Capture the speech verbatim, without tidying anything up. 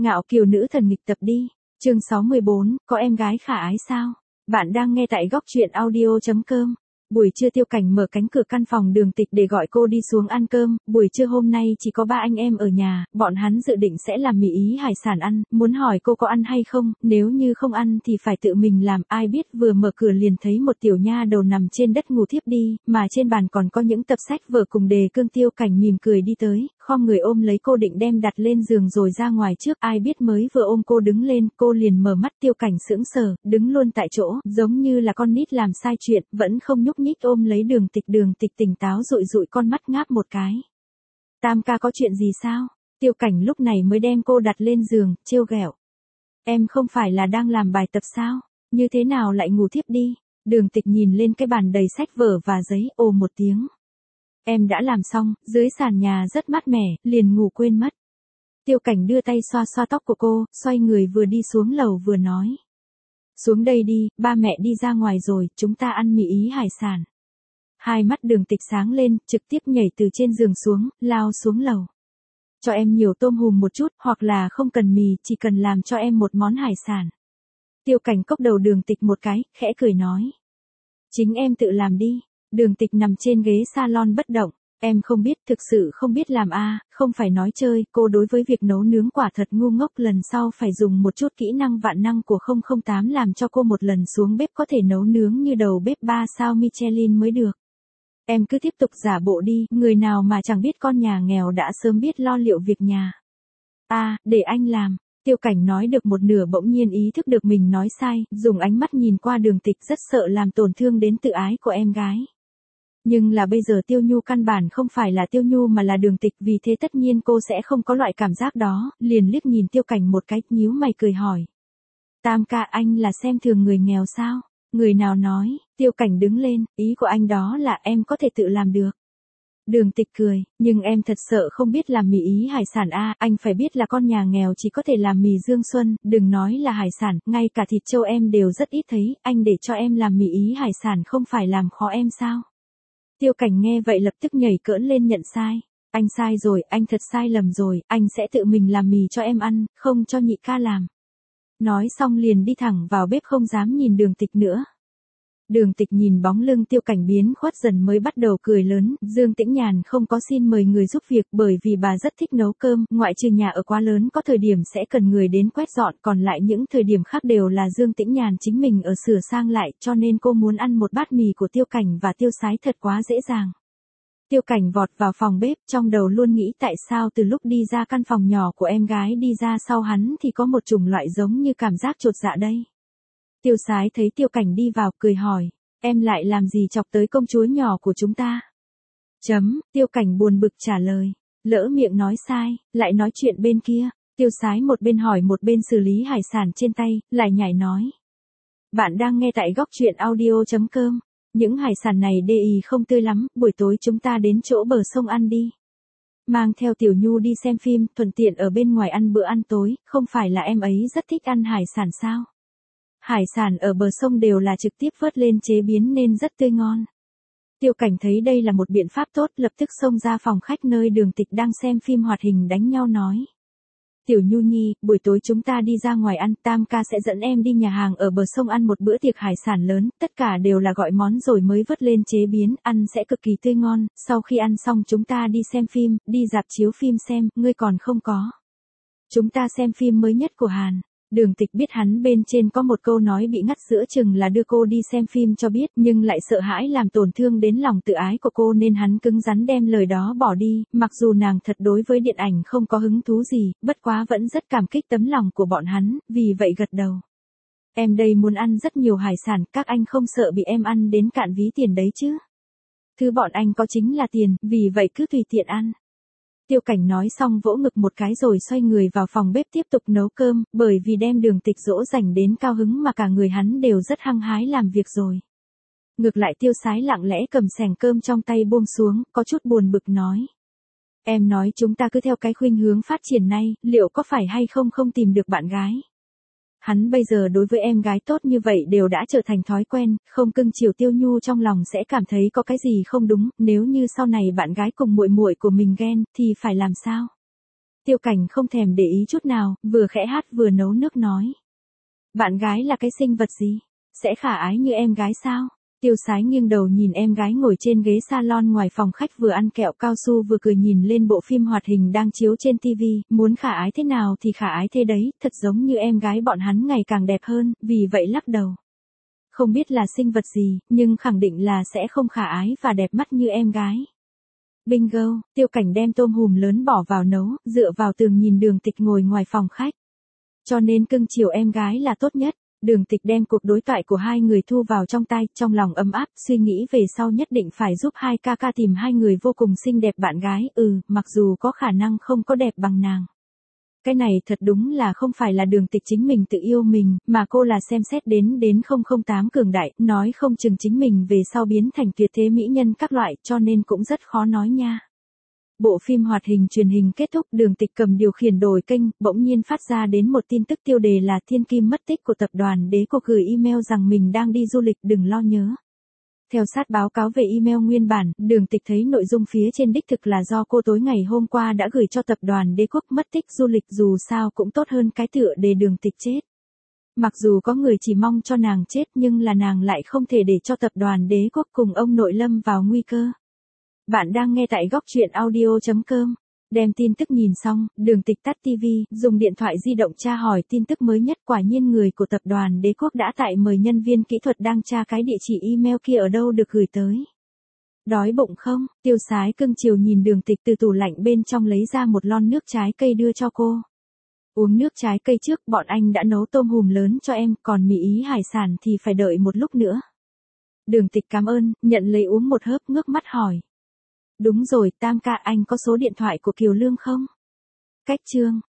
Ngạo kiều nữ thần nghịch tập đi. Chương sáu mươi bốn, có em gái khả ái sao? Bạn đang nghe tại góc truyện audio chấm com. Buổi trưa Tiêu Cảnh mở cánh cửa căn phòng Đường Tịch để gọi cô đi xuống ăn cơm, buổi trưa hôm nay chỉ có ba anh em ở nhà, bọn hắn dự định sẽ làm mì ý hải sản ăn, muốn hỏi cô có ăn hay không, nếu như không ăn thì phải tự mình làm, ai biết vừa mở cửa liền thấy một tiểu nha đầu nằm trên đất ngủ thiếp đi, mà trên bàn còn có những tập sách vở cùng đề cương. Tiêu Cảnh mỉm cười đi tới, khom người ôm lấy cô định đem đặt lên giường rồi ra ngoài trước, ai biết mới vừa ôm cô đứng lên, cô liền mở mắt. Tiêu Cảnh sững sờ, đứng luôn tại chỗ, giống như là con nít làm sai chuyện, vẫn không nhúc nhích ôm lấy Đường Tịch. Đường Tịch tỉnh táo dụi dụi con mắt ngáp một cái. Tam ca có chuyện gì sao? Tiêu Cảnh lúc này mới đem cô đặt lên giường, trêu ghẹo. Em không phải là đang làm bài tập sao? Như thế nào lại ngủ thiếp đi? Đường Tịch nhìn lên cái bàn đầy sách vở và giấy, ồ một tiếng. Em đã làm xong, dưới sàn nhà rất mát mẻ, liền ngủ quên mất. Tiêu Cảnh đưa tay xoa xoa tóc của cô, xoay người vừa đi xuống lầu vừa nói. Xuống đây đi, ba mẹ đi ra ngoài rồi, chúng ta ăn mì ý hải sản. Hai mắt Đường Tịch sáng lên, trực tiếp nhảy từ trên giường xuống, lao xuống lầu. Cho em nhiều tôm hùm một chút, hoặc là không cần mì, chỉ cần làm cho em một món hải sản. Tiêu Cảnh cốc đầu Đường Tịch một cái, khẽ cười nói. Chính em tự làm đi. Đường Tịch nằm trên ghế salon bất động. Em không biết, thực sự không biết làm a, à, không phải nói chơi, cô đối với việc nấu nướng quả thật ngu ngốc, lần sau phải dùng một chút kỹ năng vạn năng của không không tám làm cho cô một lần xuống bếp có thể nấu nướng như đầu bếp ba sao Michelin mới được. Em cứ tiếp tục giả bộ đi, người nào mà chẳng biết con nhà nghèo đã sớm biết lo liệu việc nhà. A, à, để anh làm. Tiêu Cảnh nói được một nửa bỗng nhiên ý thức được mình nói sai, dùng ánh mắt nhìn qua Đường Tịch rất sợ làm tổn thương đến tự ái của em gái. Nhưng là bây giờ Tiêu Nhu căn bản không phải là Tiêu Nhu mà là Đường Tịch, vì thế tất nhiên cô sẽ không có loại cảm giác đó, liền liếc nhìn Tiêu Cảnh một cái, nhíu mày cười hỏi. Tam ca, anh là xem thường người nghèo sao? Người nào nói? Tiêu Cảnh đứng lên, ý của anh đó là em có thể tự làm được. Đường Tịch cười, nhưng em thật sợ không biết làm mì ý hải sản a, à, anh phải biết là con nhà nghèo chỉ có thể làm mì Dương Xuân, đừng nói là hải sản, ngay cả thịt trâu em đều rất ít thấy, anh để cho em làm mì ý hải sản không phải làm khó em sao? Tiêu Cảnh nghe vậy lập tức nhảy cỡn lên nhận sai. Anh sai rồi, anh thật sai lầm rồi, anh sẽ tự mình làm mì cho em ăn, không cho nhị ca làm. Nói xong liền đi thẳng vào bếp không dám nhìn Đường Tịch nữa. Đường Tịch nhìn bóng lưng Tiêu Cảnh biến khuất dần mới bắt đầu cười lớn, Dương Tĩnh Nhàn không có xin mời người giúp việc bởi vì bà rất thích nấu cơm, ngoại trừ nhà ở quá lớn có thời điểm sẽ cần người đến quét dọn, còn lại những thời điểm khác đều là Dương Tĩnh Nhàn chính mình ở sửa sang lại, cho nên cô muốn ăn một bát mì của Tiêu Cảnh và Tiêu Sái thật quá dễ dàng. Tiêu Cảnh vọt vào phòng bếp, trong đầu luôn nghĩ tại sao từ lúc đi ra căn phòng nhỏ của em gái đi ra sau hắn thì có một chủng loại giống như cảm giác chột dạ đây. Tiêu Sái thấy Tiêu Cảnh đi vào, cười hỏi, em lại làm gì chọc tới công chúa nhỏ của chúng ta? Chấm, Tiêu Cảnh buồn bực trả lời, lỡ miệng nói sai, lại nói chuyện bên kia. Tiêu Sái một bên hỏi một bên xử lý hải sản trên tay, lại nhảy nói. Bạn đang nghe tại góc truyện audio chấm com. Những hải sản này đê ý không tươi lắm, buổi tối chúng ta đến chỗ bờ sông ăn đi. Mang theo Tiểu Nhu đi xem phim, thuận tiện ở bên ngoài ăn bữa ăn tối, không phải là em ấy rất thích ăn hải sản sao? Hải sản ở bờ sông đều là trực tiếp vớt lên chế biến nên rất tươi ngon. Tiêu Cảnh thấy đây là một biện pháp tốt, lập tức xông ra phòng khách nơi Đường Tịch đang xem phim hoạt hình đánh nhau nói. Tiểu Nhu nhi, buổi tối chúng ta đi ra ngoài ăn, Tam ca sẽ dẫn em đi nhà hàng ở bờ sông ăn một bữa tiệc hải sản lớn, tất cả đều là gọi món rồi mới vớt lên chế biến, ăn sẽ cực kỳ tươi ngon, sau khi ăn xong chúng ta đi xem phim, đi rạp chiếu phim xem, ngươi còn không có. Chúng ta xem phim mới nhất của Hàn. Đường Tịch biết hắn bên trên có một câu nói bị ngắt giữa chừng là đưa cô đi xem phim cho biết, nhưng lại sợ hãi làm tổn thương đến lòng tự ái của cô nên hắn cứng rắn đem lời đó bỏ đi, mặc dù nàng thật đối với điện ảnh không có hứng thú gì, bất quá vẫn rất cảm kích tấm lòng của bọn hắn, vì vậy gật đầu. Em đây muốn ăn rất nhiều hải sản, các anh không sợ bị em ăn đến cạn ví tiền đấy chứ? Thứ bọn anh có chính là tiền, vì vậy cứ tùy tiện ăn. Tiêu Cảnh nói xong vỗ ngực một cái rồi xoay người vào phòng bếp tiếp tục nấu cơm, bởi vì đem Đường Tịch dỗ dành đến cao hứng mà cả người hắn đều rất hăng hái làm việc rồi. Ngược lại Tiêu Sái lặng lẽ cầm xẻng cơm trong tay buông xuống, có chút buồn bực nói. Em nói chúng ta cứ theo cái khuynh hướng phát triển này, liệu có phải hay không không tìm được bạn gái? Hắn bây giờ đối với em gái tốt như vậy đều đã trở thành thói quen, không cưng chiều Tiêu Nhu trong lòng sẽ cảm thấy có cái gì không đúng, nếu như sau này bạn gái cùng muội muội của mình ghen, thì phải làm sao? Tiêu Cảnh không thèm để ý chút nào, vừa khẽ hát vừa nấu nước nói. Bạn gái là cái sinh vật gì? Sẽ khả ái như em gái sao? Tiêu Sái nghiêng đầu nhìn em gái ngồi trên ghế salon ngoài phòng khách vừa ăn kẹo cao su vừa cười nhìn lên bộ phim hoạt hình đang chiếu trên tivi, muốn khả ái thế nào thì khả ái thế đấy, thật giống như em gái bọn hắn ngày càng đẹp hơn, vì vậy lắc đầu. Không biết là sinh vật gì, nhưng khẳng định là sẽ không khả ái và đẹp mắt như em gái. Bingo, Tiêu Cảnh đem tôm hùm lớn bỏ vào nấu, dựa vào tường nhìn Đường Tịch ngồi ngoài phòng khách. Cho nên cưng chiều em gái là tốt nhất. Đường Tịch đem cuộc đối thoại của hai người thu vào trong tai, trong lòng ấm áp, suy nghĩ về sau nhất định phải giúp hai ca ca tìm hai người vô cùng xinh đẹp bạn gái, ừ, mặc dù có khả năng không có đẹp bằng nàng. Cái này thật đúng là không phải là Đường Tịch chính mình tự yêu mình, mà cô là xem xét đến đến không không tám cường đại, nói không chừng chính mình về sau biến thành tuyệt thế mỹ nhân các loại, cho nên cũng rất khó nói nha. Bộ phim hoạt hình truyền hình kết thúc, Đường Tịch cầm điều khiển đổi kênh, bỗng nhiên phát ra đến một tin tức tiêu đề là Thiên Kim mất tích của tập đoàn Đế Quốc gửi email rằng mình đang đi du lịch, đừng lo nhớ. Theo sát báo cáo về email nguyên bản, Đường Tịch thấy nội dung phía trên đích thực là do cô tối ngày hôm qua đã gửi cho tập đoàn Đế Quốc mất tích du lịch, dù sao cũng tốt hơn cái tựa đề Đường Tịch chết. Mặc dù có người chỉ mong cho nàng chết nhưng là nàng lại không thể để cho tập đoàn Đế Quốc cùng ông nội lâm vào nguy cơ. Bạn đang nghe tại góc truyện audio chấm com. Đem tin tức nhìn xong, Đường Tịch tắt tivi, dùng điện thoại di động tra hỏi tin tức mới nhất, quả nhiên người của tập đoàn Đế Quốc đã tại mời nhân viên kỹ thuật đang tra cái địa chỉ email kia ở đâu được gửi tới. Đói bụng không? Tiêu Sái cưng chiều nhìn Đường Tịch từ tủ lạnh bên trong lấy ra một lon nước trái cây đưa cho cô. Uống nước trái cây trước, bọn anh đã nấu tôm hùm lớn cho em, còn mì ý hải sản thì phải đợi một lúc nữa. Đường Tịch cảm ơn, nhận lấy uống một hớp, ngước mắt hỏi. Đúng rồi, Tam ca, anh có số điện thoại của Kiều Lương không? Cách chương.